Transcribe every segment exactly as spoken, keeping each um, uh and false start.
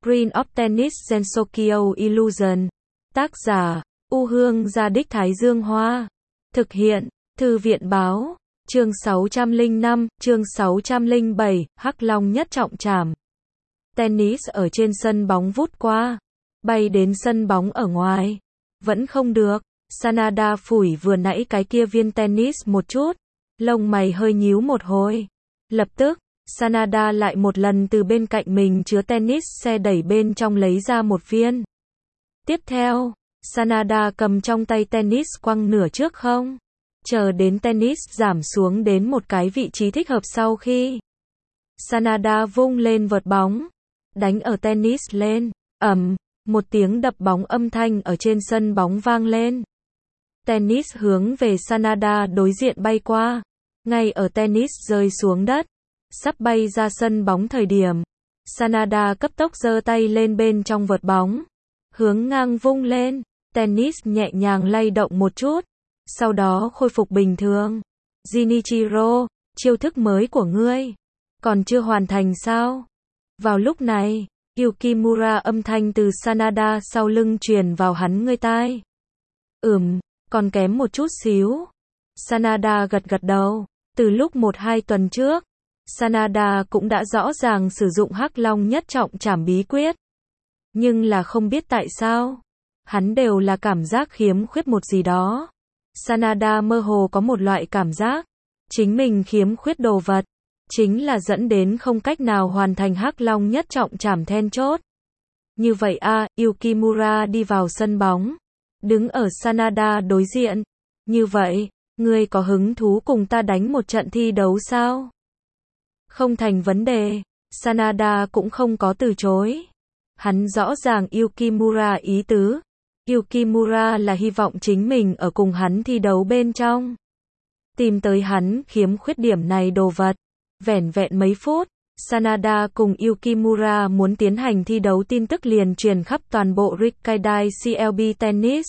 Green of Tennis Gensokyo Illusion. Tác giả, U Hương Gia Đích Thái Dương Hoa. Thực hiện, Thư viện Báo. Chương sáu trăm lẻ năm, chương sáu trăm lẻ bảy, Hắc Long nhất trọng trảm. Tennis ở trên sân bóng vút qua, bay đến sân bóng ở ngoài. Vẫn không được. Sanada phủi vừa nãy cái kia viên tennis một chút, lông mày hơi nhíu một hồi. Lập tức, Sanada lại một lần từ bên cạnh mình chứa tennis xe đẩy bên trong lấy ra một viên. Tiếp theo, Sanada cầm trong tay tennis quăng nửa trước không. Chờ đến tennis giảm xuống đến một cái vị trí thích hợp sau khi Sanada vung lên vợt bóng, đánh ở tennis lên, ầm, một tiếng đập bóng âm thanh ở trên sân bóng vang lên. Tennis hướng về Sanada đối diện bay qua, ngay ở tennis rơi xuống đất, sắp bay ra sân bóng thời điểm, Sanada cấp tốc giơ tay lên bên trong vợt bóng, hướng ngang vung lên, tennis nhẹ nhàng lay động một chút, sau đó khôi phục bình thường. Jinichiro, chiêu thức mới của ngươi còn chưa hoàn thành sao? Vào lúc này, Yukimura âm thanh từ Sanada sau lưng truyền vào hắn ngươi tai. Ừm, còn kém một chút xíu. Sanada gật gật đầu. Từ lúc một hai tuần trước, Sanada cũng đã rõ ràng sử dụng Hắc Long nhất trọng trảm bí quyết. Nhưng là không biết tại sao, hắn đều là cảm giác khiếm khuyết một gì đó. Sanada mơ hồ có một loại cảm giác, chính mình khiếm khuyết đồ vật, chính là dẫn đến không cách nào hoàn thành Hắc Long nhất trọng trảm then chốt. Như vậy a, à, Yukimura đi vào sân bóng, đứng ở Sanada đối diện. Như vậy, ngươi có hứng thú cùng ta đánh một trận thi đấu sao? Không thành vấn đề. Sanada cũng không có từ chối. Hắn rõ ràng Yukimura ý tứ. Yukimura là hy vọng chính mình ở cùng hắn thi đấu bên trong. Tìm tới hắn khiếm khuyết điểm này đồ vật. Vẻn vẹn mấy phút, Sanada cùng Yukimura muốn tiến hành thi đấu tin tức liền truyền khắp toàn bộ Rikkaidai xê lờ bê Tennis.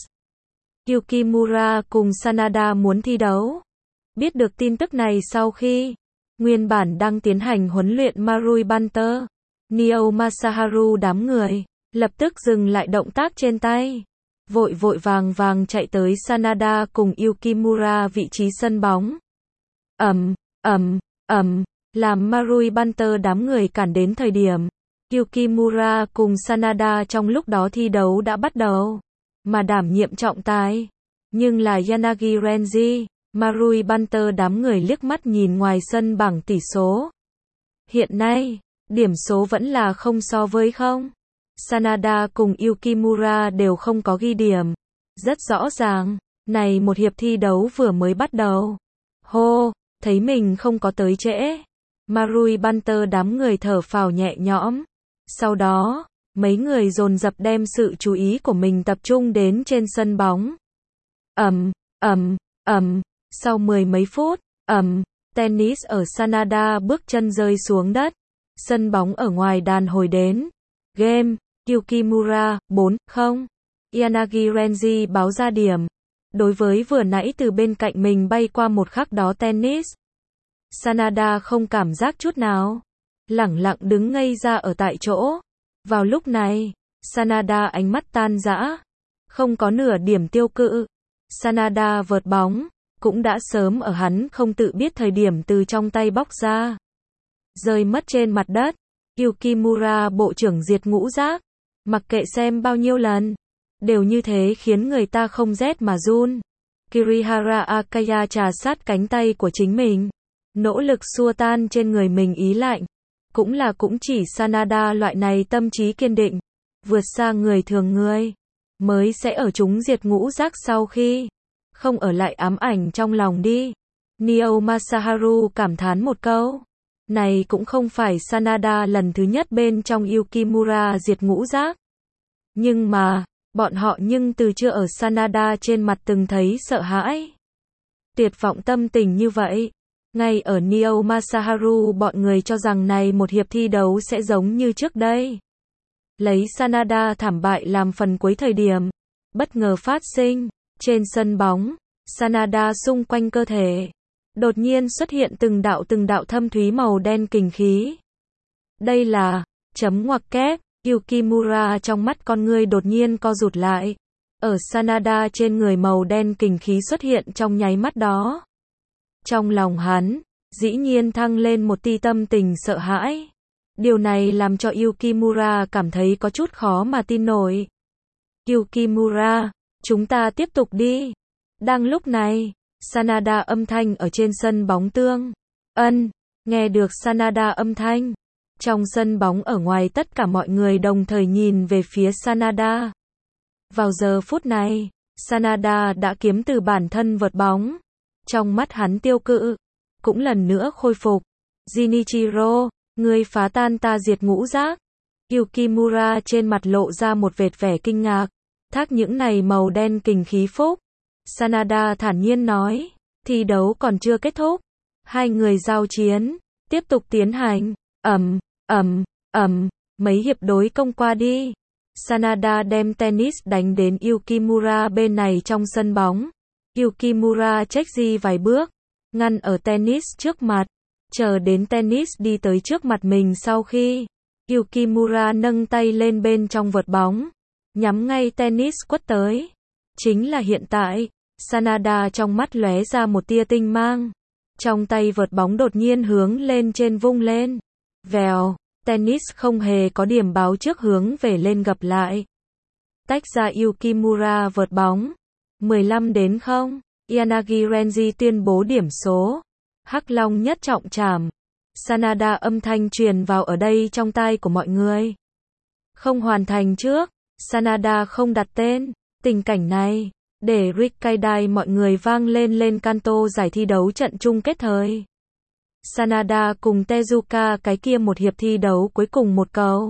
Yukimura cùng Sanada muốn thi đấu. Biết được tin tức này sau khi nguyên bản đang tiến hành huấn luyện Marui Banter, Nio Masaharu đám người lập tức dừng lại động tác trên tay, vội vội vàng vàng chạy tới Sanada cùng Yukimura vị trí sân bóng. Ầm, ầm, ầm, làm Marui Banter đám người cản đến thời điểm, Yukimura cùng Sanada trong lúc đó thi đấu đã bắt đầu, mà đảm nhiệm trọng tài nhưng là Yanagi Renji. Marui Banter đám người liếc mắt nhìn ngoài sân bảng tỷ số. Hiện nay, điểm số vẫn là không so với không. Sanada cùng Yukimura đều không có ghi điểm. Rất rõ ràng, này một hiệp thi đấu vừa mới bắt đầu. Hô, thấy mình không có tới trễ. Marui Banter đám người thở phào nhẹ nhõm. Sau đó, mấy người dồn dập đem sự chú ý của mình tập trung đến trên sân bóng. Ầm, ầm, ầm. Sau mười mấy phút, ầm, tennis ở Sanada bước chân rơi xuống đất. Sân bóng ở ngoài đàn hồi đến. Game, Yukimura, bốn không. Yanagi Renji báo ra điểm. Đối với vừa nãy từ bên cạnh mình bay qua một khắc đó tennis, Sanada không cảm giác chút nào. Lẳng lặng đứng ngây ra ở tại chỗ. Vào lúc này, Sanada ánh mắt tan rã. Không có nửa điểm tiêu cự. Sanada vợt bóng cũng đã sớm ở hắn không tự biết thời điểm từ trong tay bóc ra, rơi mất trên mặt đất. Yukimura bộ trưởng diệt ngũ giác, mặc kệ xem bao nhiêu lần, đều như thế khiến người ta không rét mà run. Kirihara Akaya trà sát cánh tay của chính mình, nỗ lực xua tan trên người mình ý lạnh. Cũng là cũng chỉ Sanada loại này tâm trí kiên định, vượt xa người thường người, mới sẽ ở chúng diệt ngũ giác sau khi không ở lại ám ảnh trong lòng đi. Nio Masaharu cảm thán một câu. Này cũng không phải Sanada lần thứ nhất bên trong Yukimura diệt ngũ giác. Nhưng mà, bọn họ nhưng từ chưa ở Sanada trên mặt từng thấy sợ hãi, tuyệt vọng tâm tình như vậy. Ngay ở Nio Masaharu bọn người cho rằng này một hiệp thi đấu sẽ giống như trước đây, lấy Sanada thảm bại làm phần cuối thời điểm, bất ngờ phát sinh. Trên sân bóng, Sanada xung quanh cơ thể đột nhiên xuất hiện từng đạo từng đạo thâm thúy màu đen kình khí. Đây là chấm ngoặc kép. Yukimura trong mắt con ngươi đột nhiên co rụt lại. Ở Sanada trên người màu đen kình khí xuất hiện trong nháy mắt đó. Trong lòng hắn, dĩ nhiên thăng lên một tia tâm tình sợ hãi. Điều này làm cho Yukimura cảm thấy có chút khó mà tin nổi. Yukimura, chúng ta tiếp tục đi. Đang lúc này, Sanada âm thanh ở trên sân bóng tương. Ân, nghe được Sanada âm thanh. Trong sân bóng ở ngoài tất cả mọi người đồng thời nhìn về phía Sanada. Vào giờ phút này, Sanada đã kiếm từ bản thân vợt bóng. Trong mắt hắn tiêu cự, cũng lần nữa khôi phục. Jinichiro, ngươi phá tan ta diệt ngũ giác. Yukimura trên mặt lộ ra một vệt vẻ kinh ngạc. Thác những này màu đen kình khí phúc. Sanada thản nhiên nói, thi đấu còn chưa kết thúc. Hai người giao chiến, tiếp tục tiến hành. Ầm, ầm, ầm, mấy hiệp đối công qua đi. Sanada đem tennis đánh đến Yukimura bên này trong sân bóng. Yukimura chếch di vài bước, ngăn ở tennis trước mặt, chờ đến tennis đi tới trước mặt mình sau khi. Yukimura nâng tay lên bên trong vợt bóng, nhắm ngay tennis quất tới. Chính là hiện tại, Sanada trong mắt lóe ra một tia tinh mang. Trong tay vợt bóng đột nhiên hướng lên trên vung lên. Vèo, tennis không hề có điểm báo trước hướng về lên gặp lại. Tách ra Yukimura vợt bóng. mười lăm đến không. Yanagi Renji tuyên bố điểm số. Hắc Long nhất trọng trảm. Sanada âm thanh truyền vào ở đây trong tai của mọi người. Không hoàn thành trước, Sanada không đặt tên. Tình cảnh này, để Rikkaidai mọi người vang lên lên Kanto giải thi đấu trận chung kết thời. Sanada cùng Tezuka cái kia một hiệp thi đấu cuối cùng một cầu.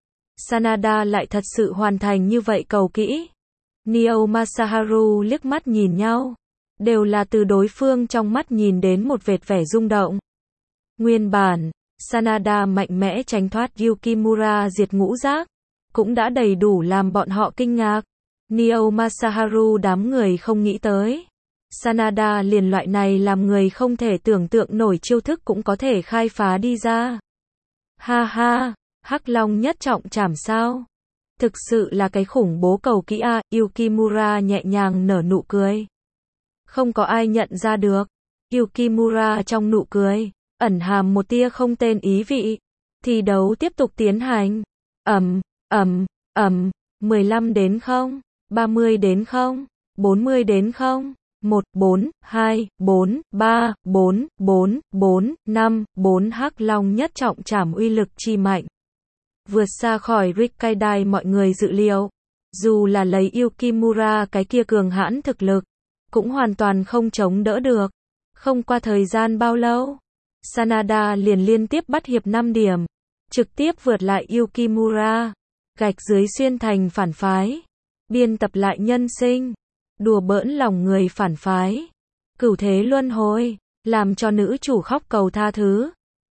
Sanada lại thật sự hoàn thành như vậy cầu kỹ. Neo Masaharu liếc mắt nhìn nhau. Đều là từ đối phương trong mắt nhìn đến một vệt vẻ rung động. Nguyên bản, Sanada mạnh mẽ tránh thoát Yukimura diệt ngũ giác. Cũng đã đầy đủ làm bọn họ kinh ngạc. Neo Masaharu đám người không nghĩ tới. Sanada liền loại này làm người không thể tưởng tượng nổi chiêu thức cũng có thể khai phá đi ra. Ha ha, Hắc Long nhất trọng trảm sao? Thực sự là cái khủng bố cầu kỹ a. Yukimura nhẹ nhàng nở nụ cười. Không có ai nhận ra được. Yukimura trong nụ cười, ẩn hàm một tia không tên ý vị. Thi đấu tiếp tục tiến hành. Ầm, ầm, ầm, mười lăm đến không, ba mươi đến không, bốn mươi đến không. một, bốn, hai, bốn, ba, bốn, bốn, bốn, năm, bốn Hắc Long nhất trọng trảm uy lực chi mạnh. Vượt xa khỏi Rikkaidai mọi người dự liệu. Dù là lấy Yukimura cái kia cường hãn thực lực, cũng hoàn toàn không chống đỡ được. Không qua thời gian bao lâu, Sanada liền liên tiếp bắt hiệp năm điểm. Trực tiếp vượt lại Yukimura. Gạch dưới xuyên thành phản phái. Biên tập lại nhân sinh. Đùa bỡn lòng người phản phái. Cửu thế luân hồi, làm cho nữ chủ khóc cầu tha thứ.